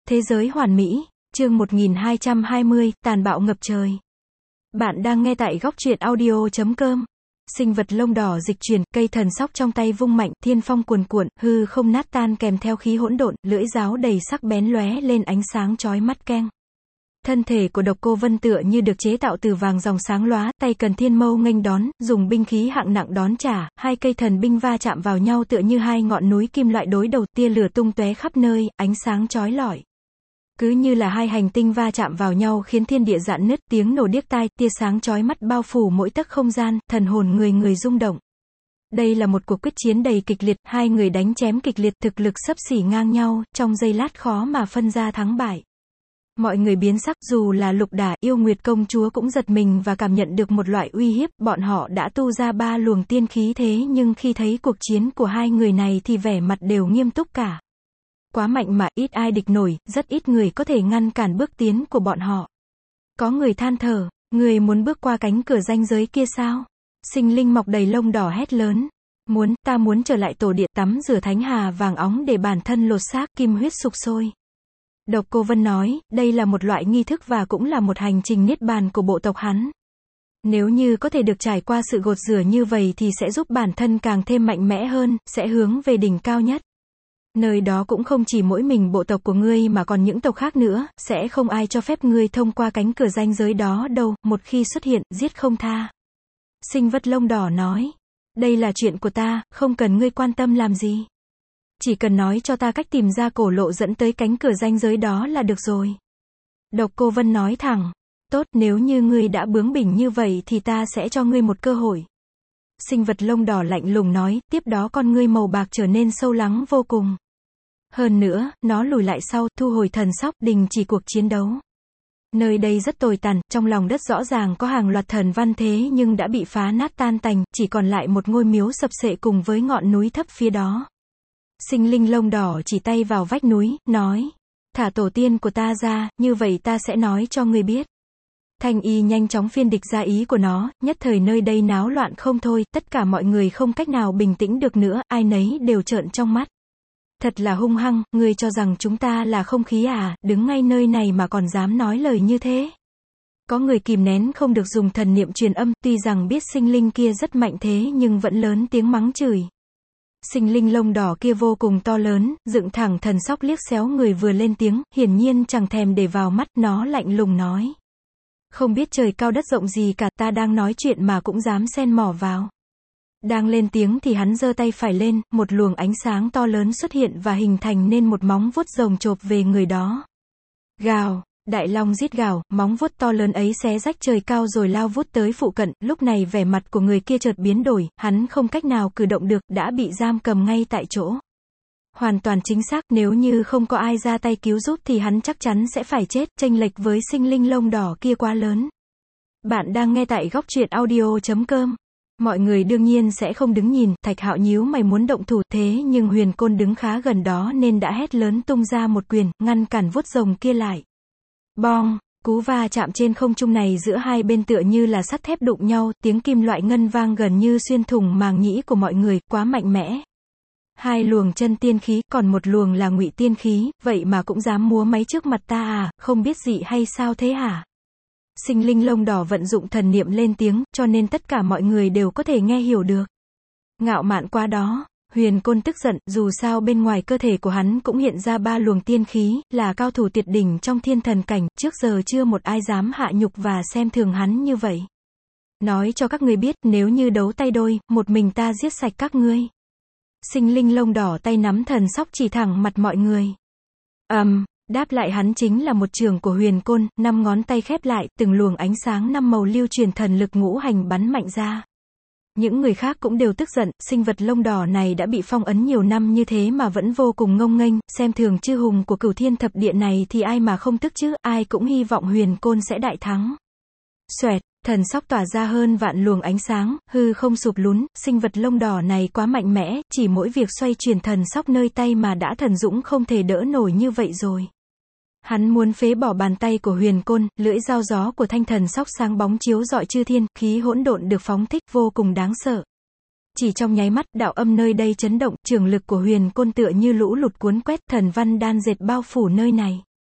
Thế giới hoàn mỹ, chương 1220, tàn bạo ngập trời. Bạn đang nghe tại góc truyện audio.com. Sinh vật lông đỏ dịch chuyển, cây thần sóc trong tay vung mạnh, thiên phong cuồn cuộn, hư không nát tan kèm theo khí hỗn độn, lưỡi giáo đầy sắc bén lóe lên ánh sáng chói mắt keng. Thân thể của Độc Cô Vân tựa như được chế tạo từ vàng ròng sáng lóa, tay cần thiên mâu nghênh đón, dùng binh khí hạng nặng đón trả, hai cây thần binh va chạm vào nhau tựa như hai ngọn núi kim loại đối đầu, tia lửa tung tóe khắp nơi, ánh sáng chói lọi. Cứ như là hai hành tinh va chạm vào nhau khiến thiên địa rạn nứt, tiếng nổ điếc tai, tia sáng chói mắt bao phủ mỗi tấc không gian, thần hồn người rung động. Đây là một cuộc quyết chiến đầy kịch liệt, hai người đánh chém kịch liệt, thực lực xấp xỉ ngang nhau, trong giây lát khó mà phân ra thắng bại. Mọi người biến sắc, dù là Lục Đả, Yêu Nguyệt công chúa cũng giật mình và cảm nhận được một loại uy hiếp, bọn họ đã tu ra 3 luồng tiên khí thế nhưng khi thấy cuộc chiến của hai người này thì vẻ mặt đều nghiêm túc cả. Quá mạnh mà ít ai địch nổi, rất ít người có thể ngăn cản bước tiến của bọn họ. Có người than thở, người muốn bước qua cánh cửa ranh giới kia sao? Sinh linh mọc đầy lông đỏ hét lớn. Ta muốn trở lại tổ địa tắm rửa thánh hà vàng óng để bản thân lột xác, kim huyết sục sôi. Độc Cô Vân nói, đây là một loại nghi thức và cũng là một hành trình niết bàn của bộ tộc hắn. Nếu như có thể được trải qua sự gột rửa như vậy thì sẽ giúp bản thân càng thêm mạnh mẽ hơn, sẽ hướng về đỉnh cao nhất. Nơi đó cũng không chỉ mỗi mình bộ tộc của ngươi mà còn những tộc khác nữa, sẽ không ai cho phép ngươi thông qua cánh cửa ranh giới đó đâu, một khi xuất hiện, giết không tha. Sinh vật lông đỏ nói, đây là chuyện của ta, không cần ngươi quan tâm làm gì. Chỉ cần nói cho ta cách tìm ra cổ lộ dẫn tới cánh cửa ranh giới đó là được rồi. Độc Cô Vân nói thẳng, tốt, nếu như ngươi đã bướng bỉnh như vậy thì ta sẽ cho ngươi một cơ hội. Sinh vật lông đỏ lạnh lùng nói, tiếp đó con ngươi màu bạc trở nên sâu lắng vô cùng. Hơn nữa, nó lùi lại sau, thu hồi thần sóc, đình chỉ cuộc chiến đấu. Nơi đây rất tồi tàn, trong lòng đất rõ ràng có hàng loạt thần văn thế nhưng đã bị phá nát tan tành, chỉ còn lại một ngôi miếu sập xệ cùng với ngọn núi thấp phía đó. Sinh linh lông đỏ chỉ tay vào vách núi, nói, thả tổ tiên của ta ra, như vậy ta sẽ nói cho ngươi biết. Thanh y nhanh chóng phiên địch ra ý của nó, nhất thời nơi đây náo loạn không thôi, tất cả mọi người không cách nào bình tĩnh được nữa, ai nấy đều trợn trong mắt. Thật là hung hăng, ngươi cho rằng chúng ta là không khí à, đứng ngay nơi này mà còn dám nói lời như thế. Có người kìm nén không được dùng thần niệm truyền âm, tuy rằng biết sinh linh kia rất mạnh thế nhưng vẫn lớn tiếng mắng chửi. Sinh linh lông đỏ kia vô cùng to lớn, dựng thẳng thần sóc liếc xéo người vừa lên tiếng, hiển nhiên chẳng thèm để vào mắt, nó lạnh lùng nói. Không biết trời cao đất rộng gì cả, ta đang nói chuyện mà cũng dám xen mỏ vào. Đang lên tiếng thì hắn giơ tay phải lên, một luồng ánh sáng to lớn xuất hiện và hình thành nên một móng vuốt rồng chộp về người đó. Gào, đại long rít gào, móng vuốt to lớn ấy xé rách trời cao rồi lao vút tới phụ cận, lúc này vẻ mặt của người kia chợt biến đổi, hắn không cách nào cử động được, đã bị giam cầm ngay tại chỗ. Hoàn toàn chính xác, nếu như không có ai ra tay cứu giúp thì hắn chắc chắn sẽ phải chết, chênh lệch với sinh linh lông đỏ kia quá lớn. Bạn đang nghe tại góc truyện audio.com. Mọi người đương nhiên sẽ không đứng nhìn, Thạch Hạo nhíu mày muốn động thủ, thế nhưng Huyền Côn đứng khá gần đó nên đã hét lớn tung ra một quyền, ngăn cản vuốt rồng kia lại. Bong, cú va chạm trên không trung này giữa hai bên tựa như là sắt thép đụng nhau, tiếng kim loại ngân vang gần như xuyên thủng màng nhĩ của mọi người, quá mạnh mẽ. Hai luồng chân tiên khí, còn một luồng là ngụy tiên khí, vậy mà cũng dám múa máy trước mặt ta à, không biết gì hay sao thế hả? Sinh linh lông đỏ vận dụng thần niệm lên tiếng, cho nên tất cả mọi người đều có thể nghe hiểu được. Ngạo mạn quá đó. Huyền Côn tức giận, dù sao bên ngoài cơ thể của hắn cũng hiện ra 3 luồng tiên khí, là cao thủ tuyệt đỉnh trong thiên thần cảnh, trước giờ chưa một ai dám hạ nhục và xem thường hắn như vậy. Nói cho các ngươi biết, nếu như đấu tay đôi, một mình ta giết sạch các ngươi. Sinh linh lông đỏ tay nắm thần sóc chỉ thẳng mặt mọi người. Đáp lại hắn chính là một chưởng của Huyền Côn, 5 ngón tay khép lại, từng luồng ánh sáng 5 màu lưu truyền thần lực ngũ hành bắn mạnh ra. Những người khác cũng đều tức giận, sinh vật lông đỏ này đã bị phong ấn nhiều năm như thế mà vẫn vô cùng ngông nghênh, xem thường chư hùng của Cửu Thiên Thập Địa này thì ai mà không tức chứ, ai cũng hy vọng Huyền Côn sẽ đại thắng. Xoẹt, thần sóc tỏa ra hơn vạn luồng ánh sáng, hư không sụp lún, sinh vật lông đỏ này quá mạnh mẽ, chỉ mỗi việc xoay chuyển thần sóc nơi tay mà đã thần dũng không thể đỡ nổi như vậy rồi. Hắn muốn phế bỏ bàn tay của Huyền Côn, lưỡi dao gió của thanh thần sóc sáng bóng chiếu rọi chư thiên, khí hỗn độn được phóng thích vô cùng đáng sợ. Chỉ trong nháy mắt, đạo âm nơi đây chấn động, trường lực của Huyền Côn tựa như lũ lụt cuốn quét, thần văn đan dệt bao phủ nơi này.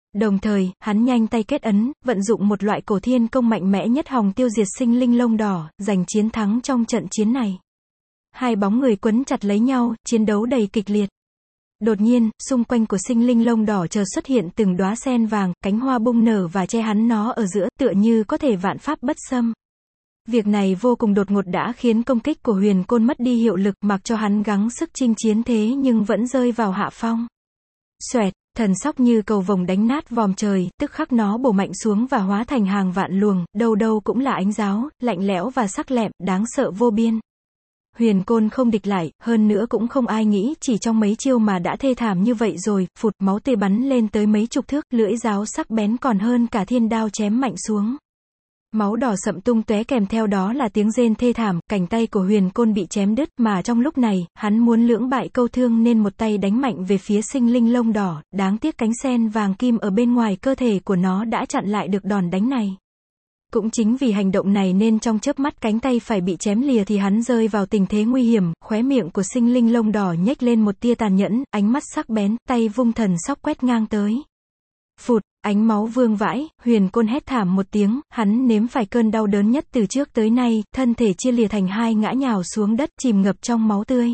Đồng thời, hắn nhanh tay kết ấn, vận dụng một loại cổ thiên công mạnh mẽ nhất hòng tiêu diệt sinh linh lông đỏ, giành chiến thắng trong trận chiến này. Hai bóng người quấn chặt lấy nhau, chiến đấu đầy kịch liệt. Đột nhiên, xung quanh của sinh linh lông đỏ chợt xuất hiện từng đóa sen vàng, cánh hoa bung nở và che hắn nó ở giữa, tựa như có thể vạn pháp bất xâm. Việc này vô cùng đột ngột đã khiến công kích của Huyền Côn mất đi hiệu lực, mặc cho hắn gắng sức chinh chiến thế nhưng vẫn rơi vào hạ phong. Xoẹt, thần sóc như cầu vồng đánh nát vòm trời, tức khắc nó bổ mạnh xuống và hóa thành hàng vạn luồng, đâu đâu cũng là ánh giáo, lạnh lẽo và sắc lẹm, đáng sợ vô biên. Huyền Côn không địch lại, hơn nữa cũng không ai nghĩ chỉ trong mấy chiêu mà đã thê thảm như vậy rồi, phụt, máu tươi bắn lên tới mấy chục thước, lưỡi giáo sắc bén còn hơn cả thiên đao chém mạnh xuống. Máu đỏ sậm tung tóe, kèm theo đó là tiếng rên thê thảm, cánh tay của Huyền Côn bị chém đứt, mà trong lúc này, hắn muốn lưỡng bại câu thương nên một tay đánh mạnh về phía sinh linh lông đỏ, đáng tiếc cánh sen vàng kim ở bên ngoài cơ thể của nó đã chặn lại được đòn đánh này. Cũng chính vì hành động này nên trong chớp mắt cánh tay phải bị chém lìa thì hắn rơi vào tình thế nguy hiểm, khóe miệng của sinh linh lông đỏ nhếch lên một tia tàn nhẫn, ánh mắt sắc bén, tay vung thần sóc quét ngang tới. Phụt, ánh máu vương vãi, Huyền Côn hét thảm một tiếng, hắn nếm phải cơn đau đớn nhất từ trước tới nay, thân thể chia lìa thành hai ngã nhào xuống đất chìm ngập trong máu tươi.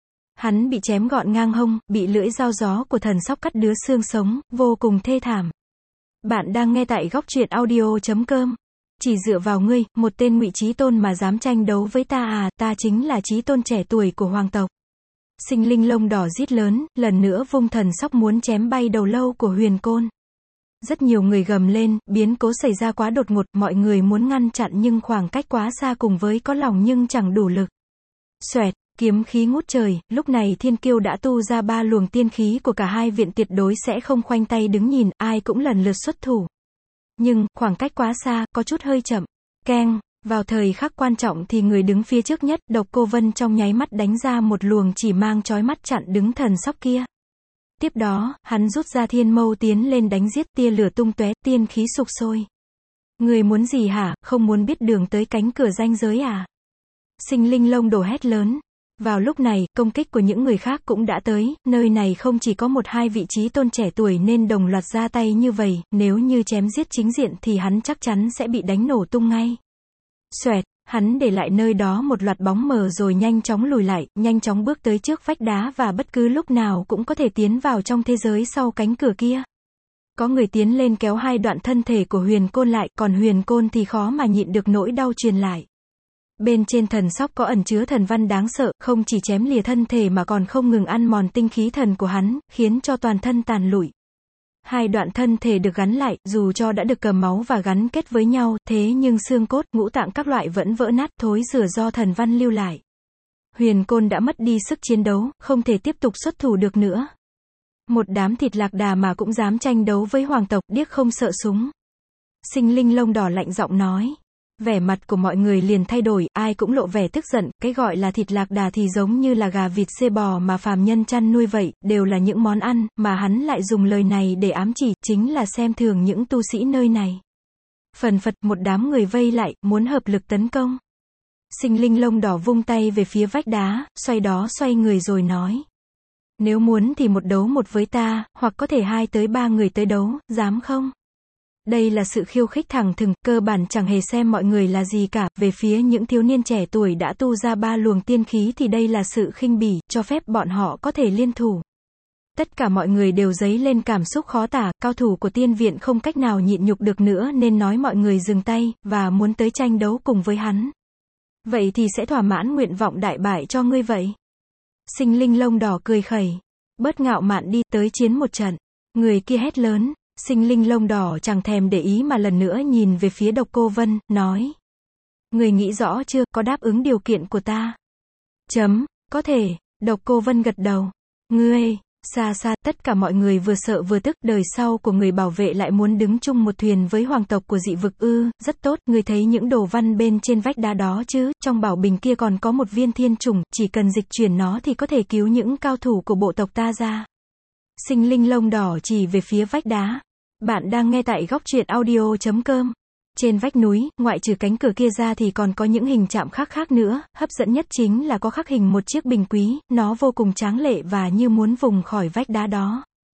Hắn bị chém gọn ngang hông, bị lưỡi dao gió của thần sóc cắt đứa xương sống, vô cùng thê thảm. Bạn đang nghe tại góc truyện audio.com. Chỉ dựa vào ngươi, một tên Ngụy Chí Tôn mà dám tranh đấu với ta à, ta chính là Chí Tôn trẻ tuổi của hoàng tộc. Sinh linh lông đỏ rít lớn, lần nữa vung thần sóc muốn chém bay đầu lâu của Huyền Côn. Rất nhiều người gầm lên, biến cố xảy ra quá đột ngột, mọi người muốn ngăn chặn nhưng khoảng cách quá xa, cùng với có lòng nhưng chẳng đủ lực. Xoẹt, kiếm khí ngút trời, lúc này Thiên Kiêu đã tu ra 3 luồng tiên khí của cả hai viện, tuyệt đối sẽ không khoanh tay đứng nhìn, ai cũng lần lượt xuất thủ. Nhưng, khoảng cách quá xa, có chút hơi chậm. Keng, vào thời khắc quan trọng thì người đứng phía trước nhất, Độc Cô Vân trong nháy mắt đánh ra một luồng chỉ mang chói mắt chặn đứng thần sóc kia. Tiếp đó, hắn rút ra thiên mâu tiến lên đánh giết, tia lửa tung tóe, tiên khí sục sôi. Người muốn gì hả, không muốn biết đường tới cánh cửa ranh giới à? Sinh linh lông đổ hét lớn. Vào lúc này, công kích của những người khác cũng đã tới, nơi này không chỉ có một hai vị trí tôn trẻ tuổi nên đồng loạt ra tay như vậy, nếu như chém giết chính diện thì hắn chắc chắn sẽ bị đánh nổ tung ngay. Xoẹt, hắn để lại nơi đó một loạt bóng mờ rồi nhanh chóng lùi lại, nhanh chóng bước tới trước vách đá và bất cứ lúc nào cũng có thể tiến vào trong thế giới sau cánh cửa kia. Có người tiến lên kéo hai đoạn thân thể của Huyền Côn lại, còn Huyền Côn thì khó mà nhịn được nỗi đau truyền lại. Bên trên thần sóc có ẩn chứa thần văn đáng sợ, không chỉ chém lìa thân thể mà còn không ngừng ăn mòn tinh khí thần của hắn, khiến cho toàn thân tàn lụi. Hai đoạn thân thể được gắn lại, dù cho đã được cầm máu và gắn kết với nhau, thế nhưng xương cốt, ngũ tạng các loại vẫn vỡ nát, thối rữa do thần văn lưu lại. Huyền Côn đã mất đi sức chiến đấu, không thể tiếp tục xuất thủ được nữa. Một đám thịt lạc đà mà cũng dám tranh đấu với hoàng tộc, điếc không sợ súng. Sinh linh lông đỏ lạnh giọng nói. Vẻ mặt của mọi người liền thay đổi, ai cũng lộ vẻ tức giận, cái gọi là thịt lạc đà thì giống như là gà vịt dê bò mà phàm nhân chăn nuôi vậy, đều là những món ăn, mà hắn lại dùng lời này để ám chỉ, chính là xem thường những tu sĩ nơi này. Phần phật, một đám người vây lại, muốn hợp lực tấn công. Sinh linh lông đỏ vung tay về phía vách đá, xoay người rồi nói. Nếu muốn thì một đấu một với ta, hoặc có thể 2 tới 3 người tới đấu, dám không? Đây là sự khiêu khích thẳng thừng, cơ bản chẳng hề xem mọi người là gì cả, về phía những thiếu niên trẻ tuổi đã tu ra 3 luồng tiên khí thì đây là sự khinh bỉ, cho phép bọn họ có thể liên thủ. Tất cả mọi người đều dấy lên cảm xúc khó tả, cao thủ của tiên viện không cách nào nhịn nhục được nữa nên nói mọi người dừng tay, và muốn tới tranh đấu cùng với hắn. Vậy thì sẽ thỏa mãn nguyện vọng đại bại cho ngươi vậy. Sinh linh lông đỏ cười khẩy. Bớt ngạo mạn đi, tới chiến một trận. Người kia hét lớn. Sinh linh lông đỏ chẳng thèm để ý mà lần nữa nhìn về phía Độc Cô Vân, nói. Người nghĩ rõ chưa, có đáp ứng điều kiện của ta? Có thể. Độc Cô Vân gật đầu. Ngươi, xa xa, tất cả mọi người vừa sợ vừa tức, đời sau của người bảo vệ lại muốn đứng chung một thuyền với hoàng tộc của dị vực ư, rất tốt, ngươi thấy những đồ văn bên trên vách đá đó chứ, trong bảo bình kia còn có một viên thiên trùng, chỉ cần dịch chuyển nó thì có thể cứu những cao thủ của bộ tộc ta ra. Sinh linh lông đỏ chỉ về phía vách đá. Bạn đang nghe tại góc truyện audio.com. Trên vách núi, ngoại trừ cánh cửa kia ra thì còn có những hình chạm khác nữa, hấp dẫn nhất chính là có khắc hình một chiếc bình quý, nó vô cùng tráng lệ và như muốn vùng khỏi vách đá đó.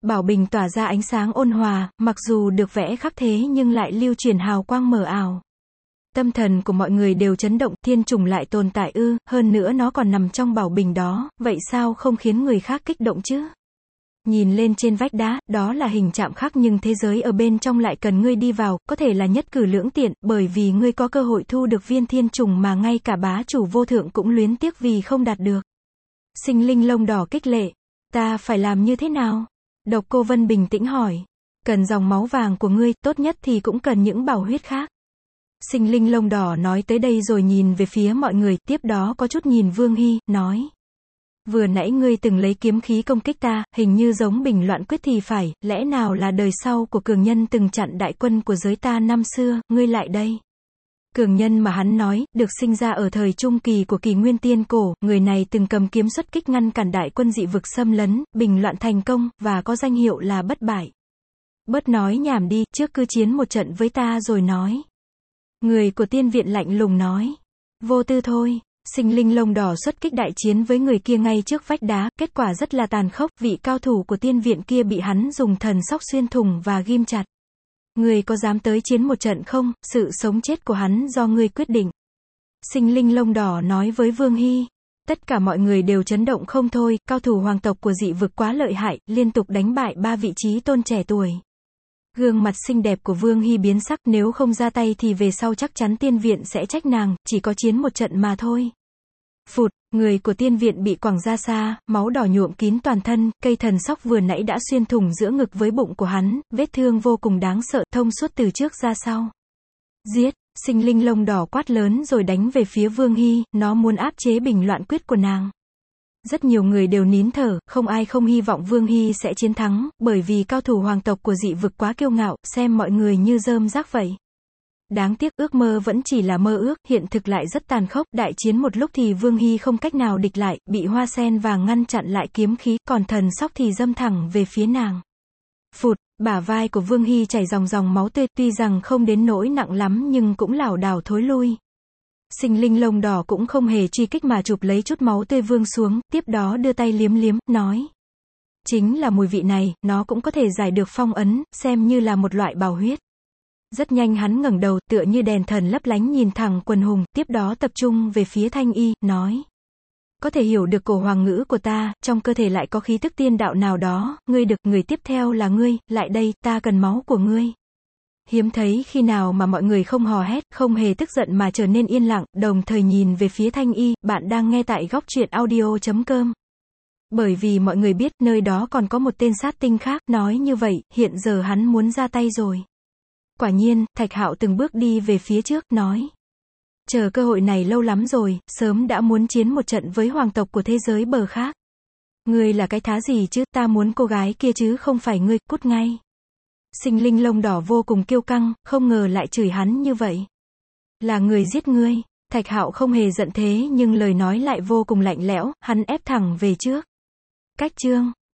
Bảo bình tỏa ra ánh sáng ôn hòa, mặc dù được vẽ khắc thế nhưng lại lưu truyền hào quang mờ ảo. Tâm thần của mọi người đều chấn động, thiên trùng lại tồn tại ư, hơn nữa nó còn nằm trong bảo bình đó, vậy sao không khiến người khác kích động chứ? Nhìn lên trên vách đá, đó là hình chạm khắc nhưng thế giới ở bên trong lại cần ngươi đi vào, có thể là nhất cử lưỡng tiện, bởi vì ngươi có cơ hội thu được viên thiên trùng mà ngay cả bá chủ vô thượng cũng luyến tiếc vì không đạt được. Sinh linh lông đỏ kích lệ. Ta phải làm như thế nào? Độc Cô Vân bình tĩnh hỏi. Cần dòng máu vàng của ngươi, tốt nhất thì cũng cần những bảo huyết khác. Sinh linh lông đỏ nói tới đây rồi nhìn về phía mọi người, tiếp đó có chút nhìn Vương Hy, nói. Vừa nãy ngươi từng lấy kiếm khí công kích ta, hình như giống Bình Loạn Quyết thì phải, lẽ nào là đời sau của cường nhân từng chặn đại quân của giới ta năm xưa, ngươi lại đây. Cường nhân mà hắn nói, được sinh ra ở thời trung kỳ của kỷ nguyên tiên cổ, người này từng cầm kiếm xuất kích ngăn cản đại quân dị vực xâm lấn, bình loạn thành công, và có danh hiệu là bất bại. Bớt nói nhảm đi, trước cứ chiến một trận với ta rồi nói. Người của tiên viện lạnh lùng nói. Vô tư thôi. Sinh linh lông đỏ xuất kích đại chiến với người kia ngay trước vách đá, kết quả rất là tàn khốc, vị cao thủ của tiên viện kia bị hắn dùng thần sóc xuyên thủng và ghim chặt. Ngươi có dám tới chiến một trận không, sự sống chết của hắn do ngươi quyết định. Sinh linh lông đỏ nói với Vương Hy. Tất cả mọi người đều chấn động không thôi, cao thủ hoàng tộc của dị vực quá lợi hại, liên tục đánh bại 3 vị trí tôn trẻ tuổi. Gương mặt xinh đẹp của Vương Hy biến sắc, nếu không ra tay thì về sau chắc chắn tiên viện sẽ trách nàng, chỉ có chiến một trận mà thôi. Phụt, người của tiên viện bị quẳng ra xa, máu đỏ nhuộm kín toàn thân, cây thần sóc vừa nãy đã xuyên thủng giữa ngực với bụng của hắn, vết thương vô cùng đáng sợ, thông suốt từ trước ra sau. Giết, sinh linh lông đỏ quát lớn rồi đánh về phía Vương Hy, nó muốn áp chế Bình Loạn Quyết của nàng. Rất nhiều người đều nín thở, không ai không hy vọng Vương Hy sẽ chiến thắng, bởi vì cao thủ hoàng tộc của dị vực quá kiêu ngạo, xem mọi người như rơm rác vậy. Đáng tiếc ước mơ vẫn chỉ là mơ ước, hiện thực lại rất tàn khốc, đại chiến một lúc thì Vương Hy không cách nào địch lại, bị hoa sen vàng ngăn chặn lại kiếm khí, còn thần sóc thì dâm thẳng về phía nàng. Phụt, bả vai của Vương Hy chảy ròng ròng máu tươi, tuy rằng không đến nỗi nặng lắm nhưng cũng lảo đảo thối lui. Sinh linh lông đỏ cũng không hề truy kích mà chụp lấy chút máu tươi vương xuống, tiếp đó đưa tay liếm liếm, nói. Chính là mùi vị này, nó cũng có thể giải được phong ấn, xem như là một loại bảo huyết. Rất nhanh hắn ngẩng đầu, tựa như đèn thần lấp lánh nhìn thẳng quần hùng, tiếp đó tập trung về phía Thanh Y, nói. Có thể hiểu được cổ hoàng ngữ của ta, trong cơ thể lại có khí tức tiên đạo nào đó, ngươi được, người tiếp theo là ngươi, lại đây, ta cần máu của ngươi. Hiếm thấy khi nào mà mọi người không hò hét, không hề tức giận mà trở nên yên lặng, đồng thời nhìn về phía Thanh Y, bạn đang nghe tại góc truyện audio.com. Bởi vì mọi người biết, nơi đó còn có một tên sát tinh khác, nói như vậy, hiện giờ hắn muốn ra tay rồi. Quả nhiên, Thạch Hạo từng bước đi về phía trước, nói. Chờ cơ hội này lâu lắm rồi, sớm đã muốn chiến một trận với hoàng tộc của thế giới bờ khác. Ngươi là cái thá gì chứ, ta muốn cô gái kia chứ không phải ngươi, cút ngay. Sinh linh lông đỏ vô cùng kiêu căng, không ngờ lại chửi hắn như vậy. Là người giết ngươi. Thạch Hạo không hề giận thế nhưng lời nói lại vô cùng lạnh lẽo, hắn ép thẳng về trước. Cách chương